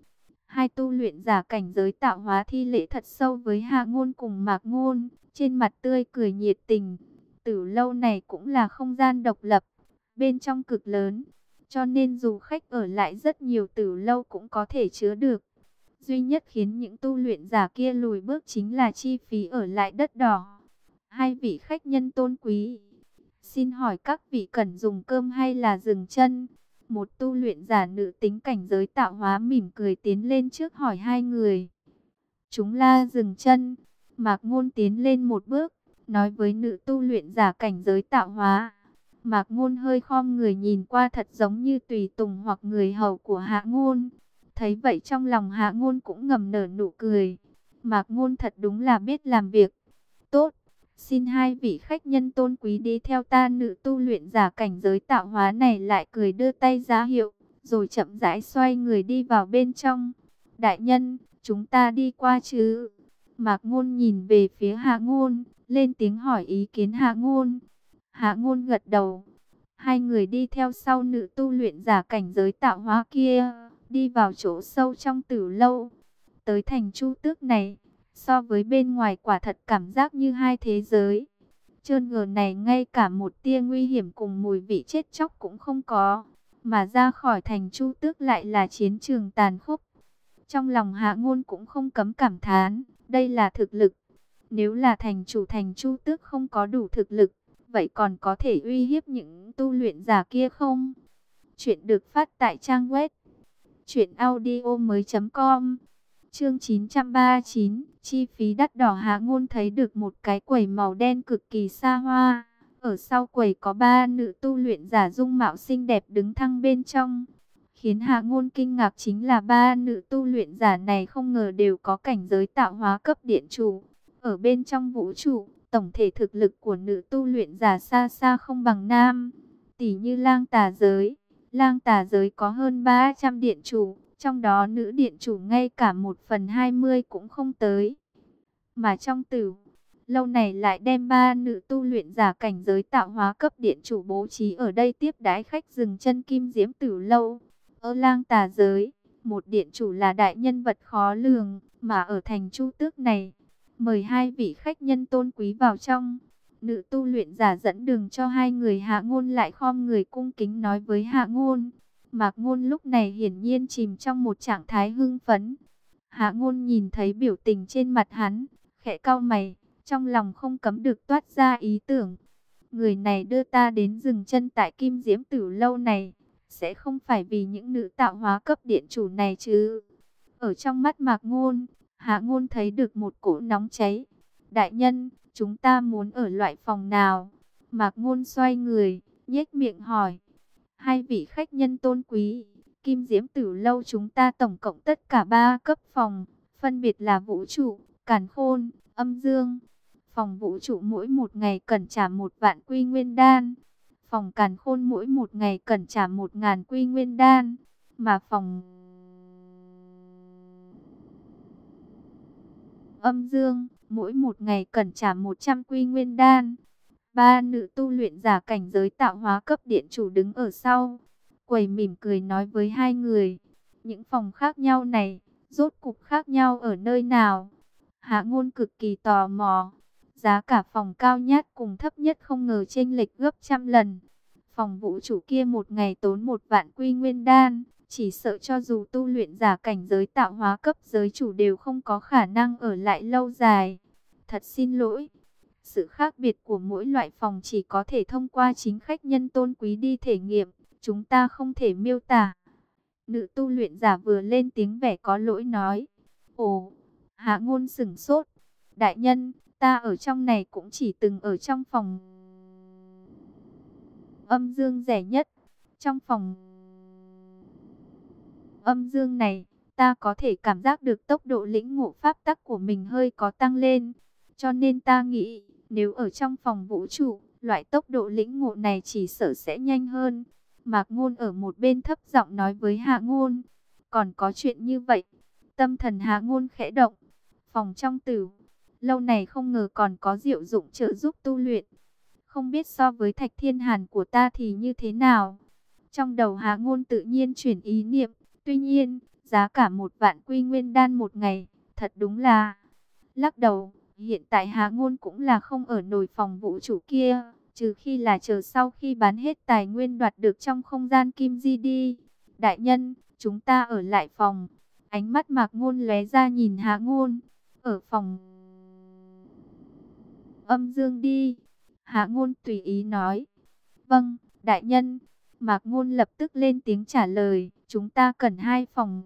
Hai tu luyện giả cảnh giới tạo hóa thi lễ thật sâu với Hạ Ngôn cùng Mạc Ngôn, trên mặt tươi cười nhiệt tình. Tử lâu này cũng là không gian độc lập, bên trong cực lớn, cho nên dù khách ở lại rất nhiều tử lâu cũng có thể chứa được. Duy nhất khiến những tu luyện giả kia lùi bước chính là chi phí ở lại đất đỏ. Hai vị khách nhân tôn quý, xin hỏi các vị cần dùng cơm hay là dừng chân? Một tu luyện giả nữ tính cảnh giới tạo hóa mỉm cười tiến lên trước hỏi hai người. Chúng là dừng chân. Mạc Ngôn tiến lên một bước, nói với nữ tu luyện giả cảnh giới tạo hóa. Mạc Ngôn hơi khom người nhìn qua thật giống như tùy tùng hoặc người hầu của Hạ Ngôn. Thấy vậy trong lòng Hạ Ngôn cũng ngầm nở nụ cười. Mạc Ngôn thật đúng là biết làm việc. Tốt, xin hai vị khách nhân tôn quý đi theo ta. Nữ tu luyện giả cảnh giới tạo hóa này lại cười đưa tay ra hiệu, rồi chậm rãi xoay người đi vào bên trong. Đại nhân, chúng ta đi qua chứ? Mạc Ngôn nhìn về phía Hạ Ngôn, lên tiếng hỏi ý kiến Hạ Ngôn. Hạ Ngôn gật đầu. Hai người đi theo sau nữ tu luyện giả cảnh giới tạo hóa kia, đi vào chỗ sâu trong tử lâu. Tới thành Chu Tước này, so với bên ngoài quả thật cảm giác như hai thế giới. Trơn ngờ này ngay cả một tia nguy hiểm cùng mùi vị chết chóc cũng không có, mà ra khỏi thành Chu Tước lại là chiến trường tàn khốc. Trong lòng Hạ Ngôn cũng không cấm cảm thán, đây là thực lực. Nếu là thành chủ thành Chu Tước không có đủ thực lực, vậy còn có thể uy hiếp những tu luyện giả kia không? Chuyện được phát tại trang web truyệnaudiomoi.com. Chương 939, chi phí đắt đỏ. Hạ Ngôn thấy được một cái quầy màu đen cực kỳ xa hoa. Ở sau quầy có ba nữ tu luyện giả dung mạo xinh đẹp đứng thẳng bên trong. Khiến Hạ Ngôn kinh ngạc chính là ba nữ tu luyện giả này không ngờ đều có cảnh giới tạo hóa cấp điện chủ. Ở bên trong vũ trụ, tổng thể thực lực của nữ tu luyện giả xa xa không bằng nam. Tỷ như Lang Tà giới. Lang Tà giới có hơn 300 điện chủ, trong đó nữ điện chủ ngay cả 1/20 cũng không tới. Mà trong tử lâu này lại đem ba nữ tu luyện giả cảnh giới tạo hóa cấp điện chủ bố trí ở đây tiếp đãi khách dừng chân Kim Diễm Tử lâu. Ở Lang Tà giới, một điện chủ là đại nhân vật khó lường, mà ở thành Chu Tước này, mời hai vị khách nhân tôn quý vào trong. Nữ tu luyện giả dẫn đường cho hai người. Hạ Ngôn lại khom người cung kính nói với Hạ Ngôn. Mạc Ngôn lúc này hiển nhiên chìm trong một trạng thái hưng phấn. Hạ Ngôn nhìn thấy biểu tình trên mặt hắn, khẽ cau mày, trong lòng không cấm được toát ra ý tưởng. Người này đưa ta đến dừng chân tại Kim Diễm Tử lâu này, sẽ không phải vì những nữ tạo hóa cấp điện chủ này chứ? Ở trong mắt Mạc Ngôn, Hạ Ngôn thấy được một cỗ nóng cháy. Đại nhân, chúng ta muốn ở loại phòng nào? Mạc Ngôn xoay người, nhếch miệng hỏi. Hai vị khách nhân tôn quý, Kim Diễm Tử lâu chúng ta tổng cộng tất cả 3 cấp phòng, phân biệt là vũ trụ, càn khôn, âm dương. Phòng vũ trụ mỗi một ngày cần trả 1.000 quy nguyên đan. Phòng càn khôn mỗi một ngày cần trả 1.000 quy nguyên đan. Mà phòng âm dương, mỗi một ngày cần trả 100 quy nguyên đan. Ba nữ tu luyện giả cảnh giới tạo hóa cấp điện chủ đứng ở sau. Quầy mỉm cười nói với hai người. Những phòng khác nhau này, rốt cục khác nhau ở nơi nào? Hạ Ngôn cực kỳ tò mò. Giá cả phòng cao nhất cùng thấp nhất không ngờ chênh lệch gấp trăm lần. Phòng vũ trụ kia một ngày tốn 1.000 quy nguyên đan. Chỉ sợ cho dù tu luyện giả cảnh giới tạo hóa cấp giới chủ đều không có khả năng ở lại lâu dài. Thật xin lỗi. Sự khác biệt của mỗi loại phòng chỉ có thể thông qua chính khách nhân tôn quý đi thể nghiệm. Chúng ta không thể miêu tả. Nữ tu luyện giả vừa lên tiếng vẻ có lỗi nói. Ồ, Hạ Ngôn sửng sốt. Đại nhân, ta ở trong này cũng chỉ từng ở trong phòng âm dương rẻ nhất. Trong phòng âm dương này, ta có thể cảm giác được tốc độ lĩnh ngộ pháp tắc của mình hơi có tăng lên. Cho nên ta nghĩ, nếu ở trong phòng vũ trụ, loại tốc độ lĩnh ngộ này chỉ sợ sẽ nhanh hơn. Mạc Ngôn ở một bên thấp giọng nói với Hạ Ngôn. Còn có chuyện như vậy. Tâm thần Hạ Ngôn khẽ động. Phòng trong tử lâu này không ngờ còn có diệu dụng trợ giúp tu luyện. Không biết so với Thạch Thiên Hàn của ta thì như thế nào? Trong đầu Hạ Ngôn tự nhiên chuyển ý niệm. Tuy nhiên, giá cả 1 vạn quy nguyên đan một ngày, thật đúng là... Lắc đầu, hiện tại Hạ Ngôn cũng là không ở nổi phòng vũ trụ kia, trừ khi là chờ sau khi bán hết tài nguyên đoạt được trong không gian kim di đi. Đại nhân, chúng ta ở lại phòng. Ánh mắt Mạc Ngôn lóe ra nhìn Hạ Ngôn. Ở phòng âm dương đi. Hạ Ngôn tùy ý nói. Vâng, đại nhân. Mạc Ngôn lập tức lên tiếng trả lời. Chúng ta cần 2 phòng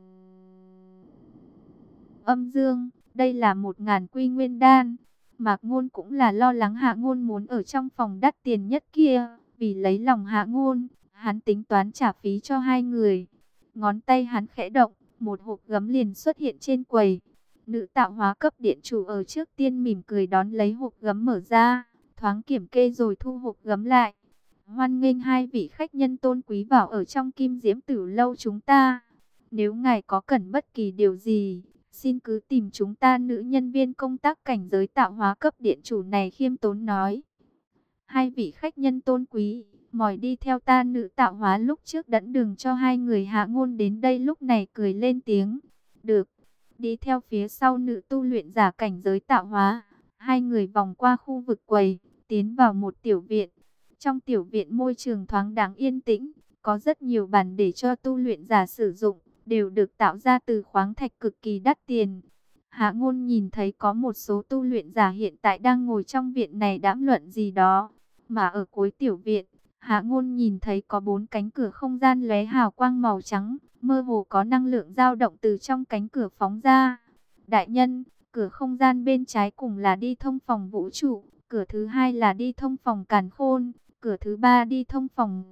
âm dương. Đây là 1000 quy nguyên đan. Mạc Ngôn cũng là lo lắng Hạ Ngôn muốn ở trong phòng đắt tiền nhất kia. Vì lấy lòng Hạ Ngôn, hắn tính toán trả phí cho 2 người. Ngón tay hắn khẽ động, một hộp gấm liền xuất hiện trên quầy. Nữ tạo hóa cấp điện chủ ở trước tiên mỉm cười đón lấy hộp gấm mở ra, thoáng kiểm kê rồi thu hộp gấm lại. Hoan nghênh 2 vị khách nhân tôn quý vào ở trong Kim Diễm Tử lâu chúng ta. Nếu ngài có cần bất kỳ điều gì, xin cứ tìm chúng ta. Nữ nhân viên công tác cảnh giới tạo hóa cấp điện chủ này khiêm tốn nói. 2 vị khách nhân tôn quý, mời đi theo ta. Nữ tạo hóa lúc trước dẫn đường cho 2 người Hạ Ngôn đến đây lúc này cười lên tiếng. Được, đi theo phía sau nữ tu luyện giả cảnh giới tạo hóa. 2 người vòng qua khu vực quầy, tiến vào một tiểu viện. Trong tiểu viện môi trường thoáng đáng yên tĩnh, có rất nhiều bàn để cho tu luyện giả sử dụng, đều được tạo ra từ khoáng thạch cực kỳ đắt tiền. Hạ Ngôn nhìn thấy có một số tu luyện giả hiện tại đang ngồi trong viện này đàm luận gì đó. Mà ở cuối tiểu viện, Hạ Ngôn nhìn thấy có 4 cánh cửa không gian lóe hào quang màu trắng, mơ hồ có năng lượng dao động từ trong cánh cửa phóng ra. Đại nhân, cửa không gian bên trái cùng là đi thông phòng vũ trụ, cửa thứ 2 là đi thông phòng càn khôn, cửa thứ 3 đi thông phòng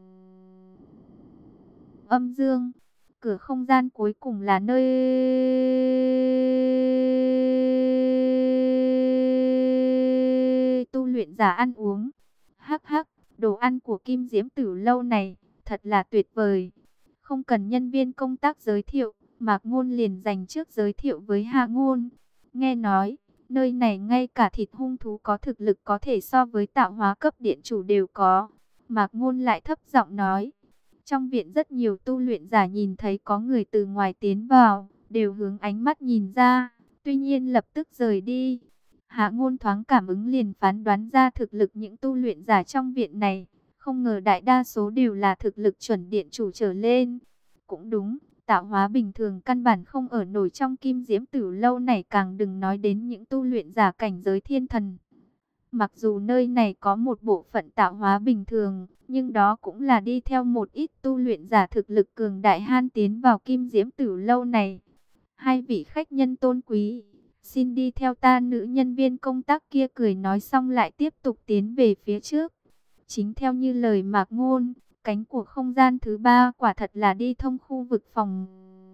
âm dương. Cửa không gian cuối cùng là nơi tu luyện giả ăn uống. Hắc hắc, đồ ăn của Kim Diễm Tử lâu này thật là tuyệt vời. Không cần nhân viên công tác giới thiệu, Mạc Ngôn liền dành trước giới thiệu với Hạ Ngôn. Nghe nói, nơi này ngay cả thịt hung thú có thực lực có thể so với tạo hóa cấp điện chủ đều có. Mạc Ngôn lại thấp giọng nói. Trong viện rất nhiều tu luyện giả nhìn thấy có người từ ngoài tiến vào, đều hướng ánh mắt nhìn ra, tuy nhiên lập tức rời đi. Hạ Ngôn thoáng cảm ứng liền phán đoán ra thực lực những tu luyện giả trong viện này, không ngờ đại đa số đều là thực lực chuẩn điện chủ trở lên. Cũng đúng, tạo hóa bình thường căn bản không ở nổi trong Kim Diễm Tử lâu này, càng đừng nói đến những tu luyện giả cảnh giới thiên thần. Mặc dù nơi này có một bộ phận tạo hóa bình thường, nhưng đó cũng là đi theo một ít tu luyện giả thực lực cường đại han tiến vào Kim Diễm Tử lâu này. 2 vị khách nhân tôn quý, xin đi theo ta. Nữ nhân viên công tác kia cười nói xong lại tiếp tục tiến về phía trước. Chính theo như lời Mạc Ngôn, cánh của không gian thứ 3 quả thật là đi thông khu vực phòng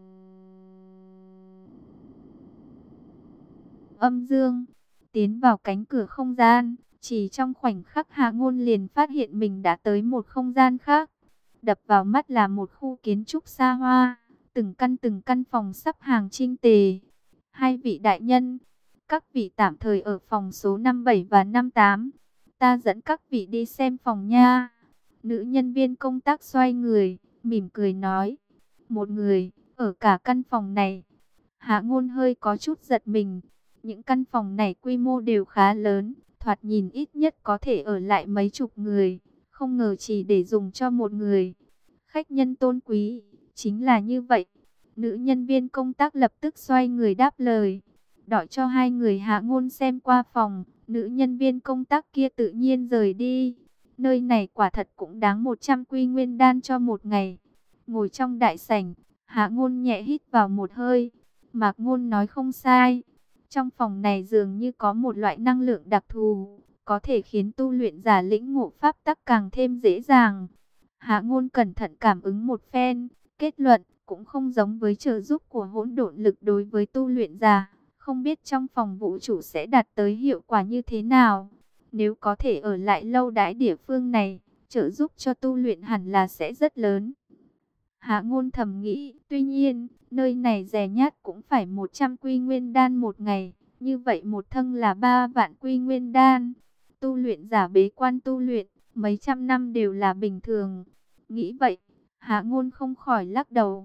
âm dương. Tiến vào cánh cửa không gian, chỉ trong khoảnh khắc Hạ Ngôn liền phát hiện mình đã tới một không gian khác. Đập vào mắt là một khu kiến trúc xa hoa, từng căn phòng sắp hàng chỉnh tề. 2 vị đại nhân, các vị tạm thời ở phòng số 57 và 58. Ta dẫn các vị đi xem phòng nha. Nữ nhân viên công tác xoay người, mỉm cười nói. Một người, ở cả căn phòng này. Hạ Ngôn hơi có chút giật mình. Những căn phòng này quy mô đều khá lớn, thoạt nhìn ít nhất có thể ở lại mấy chục người, không ngờ chỉ để dùng cho một người. Khách nhân tôn quý, chính là như vậy. Nữ nhân viên công tác lập tức xoay người đáp lời. Đợi cho 2 người Hạ Ngôn xem qua phòng, nữ nhân viên công tác kia tự nhiên rời đi. Nơi này quả thật cũng đáng 100 quy nguyên đan cho một ngày. Ngồi trong đại sảnh, Hạ Ngôn nhẹ hít vào một hơi. Mạc Ngôn nói không sai. Trong phòng này dường như có một loại năng lượng đặc thù, có thể khiến tu luyện giả lĩnh ngộ pháp tắc càng thêm dễ dàng. Hạ Ngôn cẩn thận cảm ứng một phen, kết luận cũng không giống với trợ giúp của hỗn độn lực đối với tu luyện giả. Không biết trong phòng vũ trụ sẽ đạt tới hiệu quả như thế nào. Nếu có thể ở lại lâu đãi địa phương này, trợ giúp cho tu luyện hẳn là sẽ rất lớn. Hạ Ngôn thầm nghĩ, tuy nhiên, nơi này rẻ nhát cũng phải 100 quy nguyên đan một ngày, như vậy một thân là 3 vạn quy nguyên đan. Tu luyện giả bế quan tu luyện, mấy trăm năm đều là bình thường. Nghĩ vậy, Hạ Ngôn không khỏi lắc đầu.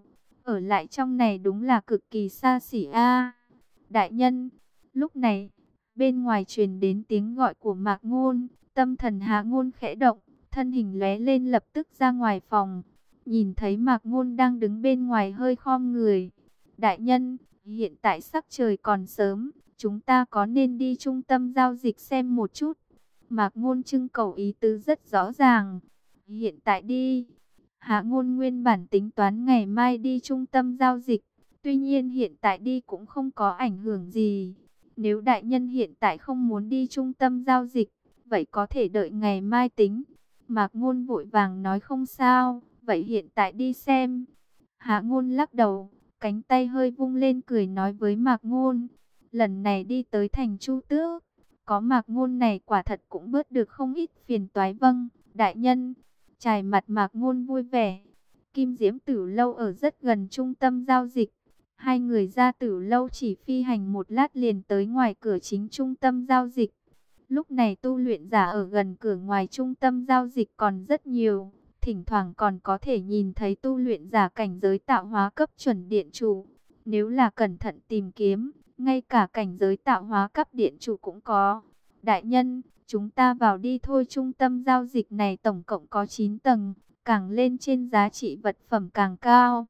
ở lại trong này đúng là cực kỳ xa xỉ a. Đại nhân, lúc này, bên ngoài truyền đến tiếng gọi của Mạc Ngôn, tâm thần Hạ Ngôn khẽ động, thân hình lóe lên lập tức ra ngoài phòng, nhìn thấy Mạc Ngôn đang đứng bên ngoài hơi khom người. Đại nhân, hiện tại sắc trời còn sớm, chúng ta có nên đi trung tâm giao dịch xem một chút? Mạc Ngôn trưng cầu ý tứ rất rõ ràng. Hiện tại đi. Hạ Ngôn nguyên bản tính toán ngày mai đi trung tâm giao dịch. Tuy nhiên hiện tại đi cũng không có ảnh hưởng gì. Nếu đại nhân hiện tại không muốn đi trung tâm giao dịch, vậy có thể đợi ngày mai tính. Mạc Ngôn vội vàng nói không sao, vậy hiện tại đi xem. Hạ Ngôn lắc đầu, cánh tay hơi vung lên cười nói với Mạc Ngôn. Lần này đi tới thành Chu Tước, có Mạc Ngôn này quả thật cũng bớt được không ít phiền toái. Vâng, đại nhân. Chài mặt Mạc Ngôn vui vẻ. Kim Diễm Tử Lâu ở rất gần trung tâm giao dịch. Hai người ra Tử Lâu chỉ phi hành một lát liền tới ngoài cửa chính trung tâm giao dịch. Lúc này tu luyện giả ở gần cửa ngoài trung tâm giao dịch còn rất nhiều. Thỉnh thoảng còn có thể nhìn thấy tu luyện giả cảnh giới tạo hóa cấp chuẩn điện chủ. Nếu là cẩn thận tìm kiếm, ngay cả cảnh giới tạo hóa cấp điện chủ cũng có. Đại nhân, chúng ta vào đi thôi. Trung tâm giao dịch này tổng cộng có 9 tầng, càng lên trên giá trị vật phẩm càng cao.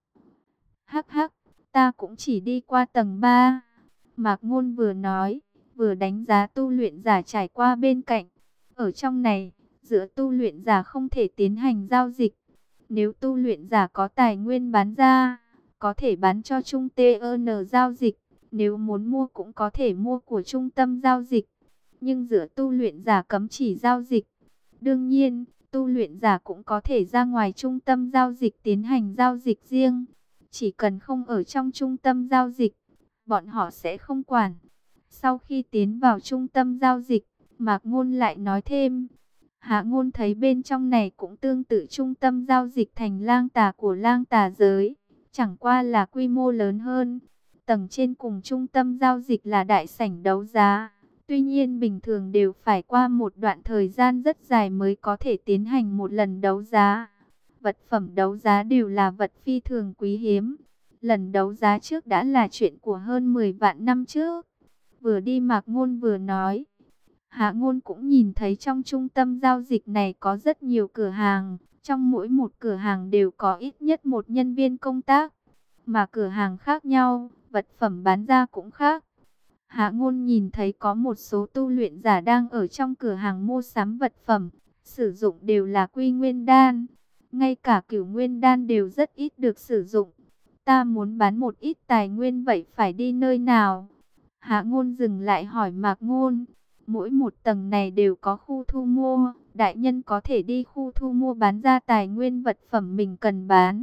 Hắc hắc, ta cũng chỉ đi qua tầng 3. Mạc Ngôn vừa nói, vừa đánh giá tu luyện giả trải qua bên cạnh. Ở trong này, giữa tu luyện giả không thể tiến hành giao dịch. Nếu tu luyện giả có tài nguyên bán ra, có thể bán cho trung TN giao dịch. Nếu muốn mua cũng có thể mua của trung tâm giao dịch. Nhưng giữa tu luyện giả cấm chỉ giao dịch. Đương nhiên, tu luyện giả cũng có thể ra ngoài trung tâm giao dịch tiến hành giao dịch riêng. Chỉ cần không ở trong trung tâm giao dịch, bọn họ sẽ không quản. Sau khi tiến vào trung tâm giao dịch, Mạc Ngôn lại nói thêm. Hạ Ngôn thấy bên trong này cũng tương tự trung tâm giao dịch thành lang tà của lang tà giới. Chẳng qua là quy mô lớn hơn. Tầng trên cùng trung tâm giao dịch là đại sảnh đấu giá. Tuy nhiên bình thường đều phải qua một đoạn thời gian rất dài mới có thể tiến hành một lần đấu giá. Vật phẩm đấu giá đều là vật phi thường quý hiếm. Lần đấu giá trước đã là chuyện của hơn 10 vạn năm trước. Vừa đi Mạc Ngôn vừa nói. Hạ Ngôn cũng nhìn thấy trong trung tâm giao dịch này có rất nhiều cửa hàng. Trong mỗi một cửa hàng đều có ít nhất một nhân viên công tác. Mà cửa hàng khác nhau, vật phẩm bán ra cũng khác. Hạ Ngôn nhìn thấy có một số tu luyện giả đang ở trong cửa hàng mua sắm vật phẩm. Sử dụng đều là Quy Nguyên Đan. Ngay cả Cửu Nguyên Đan đều rất ít được sử dụng. Ta muốn bán một ít tài nguyên vậy phải đi nơi nào? Hạ Ngôn dừng lại hỏi Mạc Ngôn. Mỗi một tầng này đều có khu thu mua. Đại nhân có thể đi khu thu mua bán ra tài nguyên vật phẩm mình cần bán.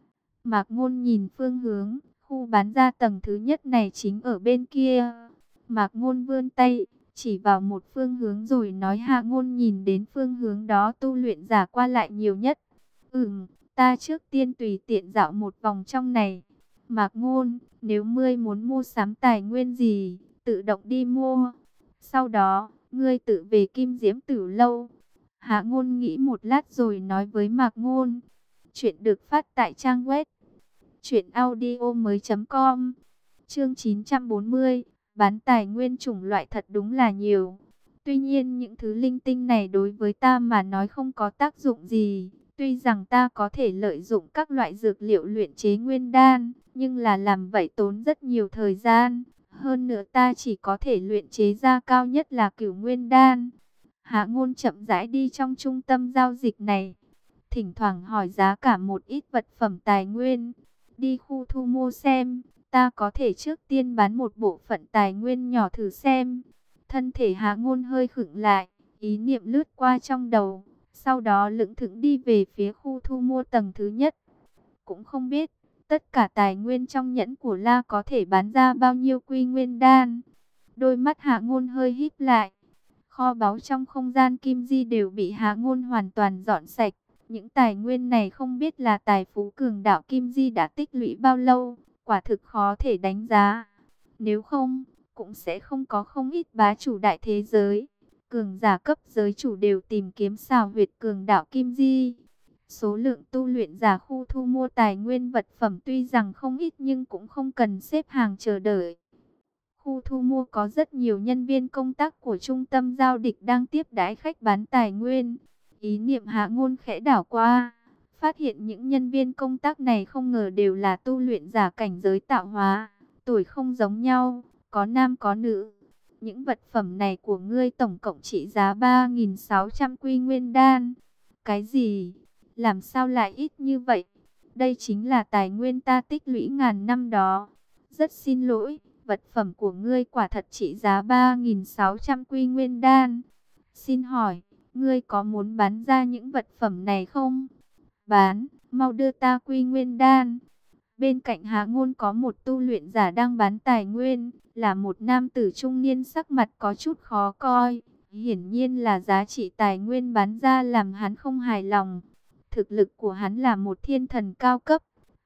Mạc Ngôn nhìn phương hướng. Khu bán ra tầng thứ nhất này chính ở bên kia. Mạc Ngôn vươn tay, chỉ vào một phương hướng rồi nói. Hạ Ngôn nhìn đến phương hướng đó tu luyện giả qua lại nhiều nhất. Ta trước tiên tùy tiện dạo một vòng trong này. Mạc Ngôn, nếu ngươi muốn mua sắm tài nguyên gì, tự động đi mua. Sau đó, ngươi tự về Kim Diễm Tử Lâu. Hạ Ngôn nghĩ một lát rồi nói với Mạc Ngôn. Chuyện được phát tại trang web truyệnaudiomoi.com. Chương 940, bán tài nguyên chủng loại thật đúng là nhiều. Tuy nhiên những thứ linh tinh này đối với ta mà nói không có tác dụng gì. Tuy rằng ta có thể lợi dụng các loại dược liệu luyện chế nguyên đan, nhưng là làm vậy tốn rất nhiều thời gian. Hơn nữa ta chỉ có thể luyện chế ra cao nhất là Cửu Nguyên Đan. Hạ Ngôn chậm rãi đi trong trung tâm giao dịch này. Thỉnh thoảng hỏi giá cả một ít vật phẩm tài nguyên. Đi khu thu mua xem, ta có thể trước tiên bán một bộ phận tài nguyên nhỏ thử xem. Thân thể Hạ Ngôn hơi khựng lại, ý niệm lướt qua trong đầu. Sau đó lững thững đi về phía khu thu mua tầng thứ nhất. Cũng không biết, tất cả tài nguyên trong nhẫn của La có thể bán ra bao nhiêu Quy Nguyên Đan. Đôi mắt Hạ Ngôn hơi híp lại. Kho báu trong không gian kim di đều bị Hạ Ngôn hoàn toàn dọn sạch. Những tài nguyên này không biết là tài phú cường đạo kim di đã tích lũy bao lâu, quả thực khó thể đánh giá. Nếu không, cũng sẽ không có không ít bá chủ đại thế giới, cường giả cấp giới chủ đều tìm kiếm xào huyệt cường đạo kim di. Số lượng tu luyện giả khu thu mua tài nguyên vật phẩm tuy rằng không ít nhưng cũng không cần xếp hàng chờ đợi. Khu thu mua có rất nhiều nhân viên công tác của trung tâm giao dịch đang tiếp đãi khách bán tài nguyên. Ý niệm Hạ Ngôn khẽ đảo qua, phát hiện những nhân viên công tác này không ngờ đều là tu luyện giả cảnh giới tạo hóa, tuổi không giống nhau, có nam có nữ. Những vật phẩm này của ngươi tổng cộng trị giá 3.600 quy nguyên đan. Cái gì? Làm sao lại ít như vậy? Đây chính là tài nguyên ta tích lũy ngàn năm đó. Rất xin lỗi, vật phẩm của ngươi quả thật trị giá 3.600 quy nguyên đan. Xin hỏi, ngươi có muốn bán ra những vật phẩm này không? Bán, mau đưa ta quy nguyên đan. Bên cạnh Hạ Ngôn có một tu luyện giả đang bán tài nguyên, là một nam tử trung niên sắc mặt có chút khó coi. Hiển nhiên là giá trị tài nguyên bán ra làm hắn không hài lòng. Thực lực của hắn là một thiên thần cao cấp.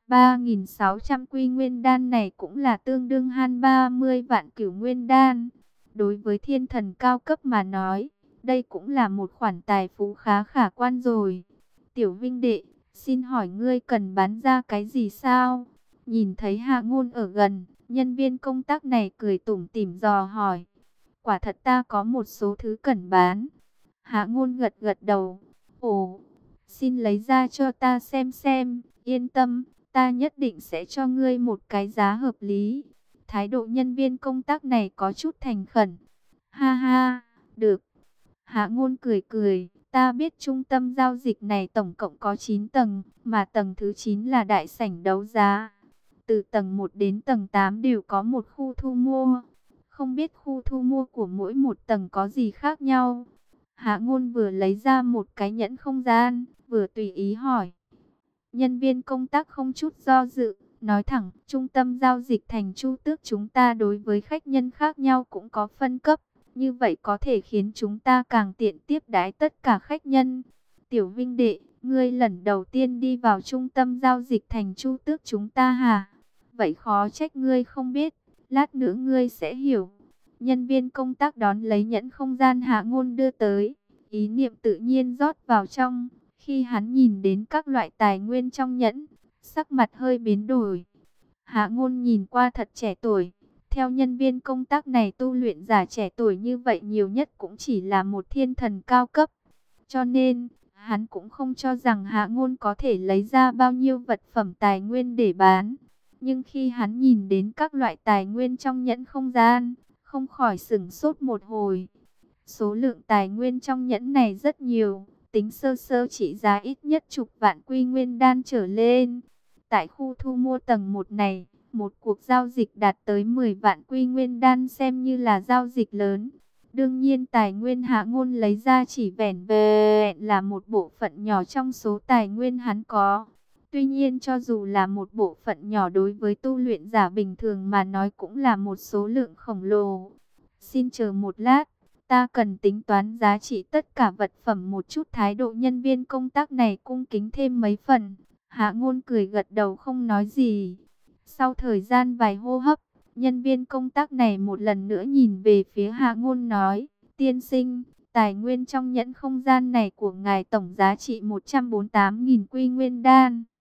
3.600 quy nguyên đan này cũng là tương đương han 30 vạn cửu nguyên đan. Đối với thiên thần cao cấp mà nói, đây cũng là một khoản tài phú khá khả quan rồi. Tiểu Vinh đệ, xin hỏi ngươi cần bán ra cái gì sao? Nhìn thấy Hạ Ngôn ở gần, nhân viên công tác này cười tủm tỉm dò hỏi. Quả thật ta có một số thứ cần bán. Hạ Ngôn gật gật đầu. Ồ, xin lấy ra cho ta xem. Yên tâm, ta nhất định sẽ cho ngươi một cái giá hợp lý. Thái độ nhân viên công tác này có chút thành khẩn. Ha ha, được. Hạ Ngôn cười cười. Ta biết trung tâm giao dịch này tổng cộng có 9 tầng, mà tầng thứ 9 là đại sảnh đấu giá. Từ tầng 1 đến tầng 8 đều có một khu thu mua. Không biết khu thu mua của mỗi một tầng có gì khác nhau. Hạ Ngôn vừa lấy ra một cái nhẫn không gian, vừa tùy ý hỏi. Nhân viên công tác không chút do dự, nói thẳng, trung tâm giao dịch Thành Chu Tước chúng ta đối với khách nhân khác nhau cũng có phân cấp. Như vậy có thể khiến chúng ta càng tiện tiếp đãi tất cả khách nhân. Tiểu Vinh đệ, ngươi lần đầu tiên đi vào trung tâm giao dịch Thành Chu Tước chúng ta hả? Vậy khó trách ngươi không biết, lát nữa ngươi sẽ hiểu. Nhân viên công tác đón lấy nhẫn không gian Hạ Ngôn đưa tới, ý niệm tự nhiên rót vào trong. Khi hắn nhìn đến các loại tài nguyên trong nhẫn, sắc mặt hơi biến đổi. Hạ Ngôn nhìn qua thật trẻ tuổi. Theo nhân viên công tác này, tu luyện giả trẻ tuổi như vậy nhiều nhất cũng chỉ là một thiên thần cao cấp. Cho nên, hắn cũng không cho rằng Hạ Ngôn có thể lấy ra bao nhiêu vật phẩm tài nguyên để bán. Nhưng khi hắn nhìn đến các loại tài nguyên trong nhẫn không gian, không khỏi sửng sốt một hồi. Số lượng tài nguyên trong nhẫn này rất nhiều, tính sơ sơ trị giá ít nhất chục vạn quy nguyên đan trở lên. Tại khu thu mua tầng 1 này, một cuộc giao dịch đạt tới 10 vạn quy nguyên đan xem như là giao dịch lớn. Đương nhiên tài nguyên Hạ Ngôn lấy ra chỉ vẻn vẹn là một bộ phận nhỏ trong số tài nguyên hắn có. Tuy nhiên cho dù là một bộ phận nhỏ đối với tu luyện giả bình thường mà nói cũng là một số lượng khổng lồ. Xin chờ một lát, ta cần tính toán giá trị tất cả vật phẩm một chút. Thái độ nhân viên công tác này cung kính thêm mấy phần. Hạ Ngôn cười gật đầu không nói gì. Sau thời gian vài hô hấp, nhân viên công tác này một lần nữa nhìn về phía Hạ Ngôn nói, tiên sinh, tài nguyên trong nhẫn không gian này của ngài tổng giá trị 148.000 quy nguyên đan.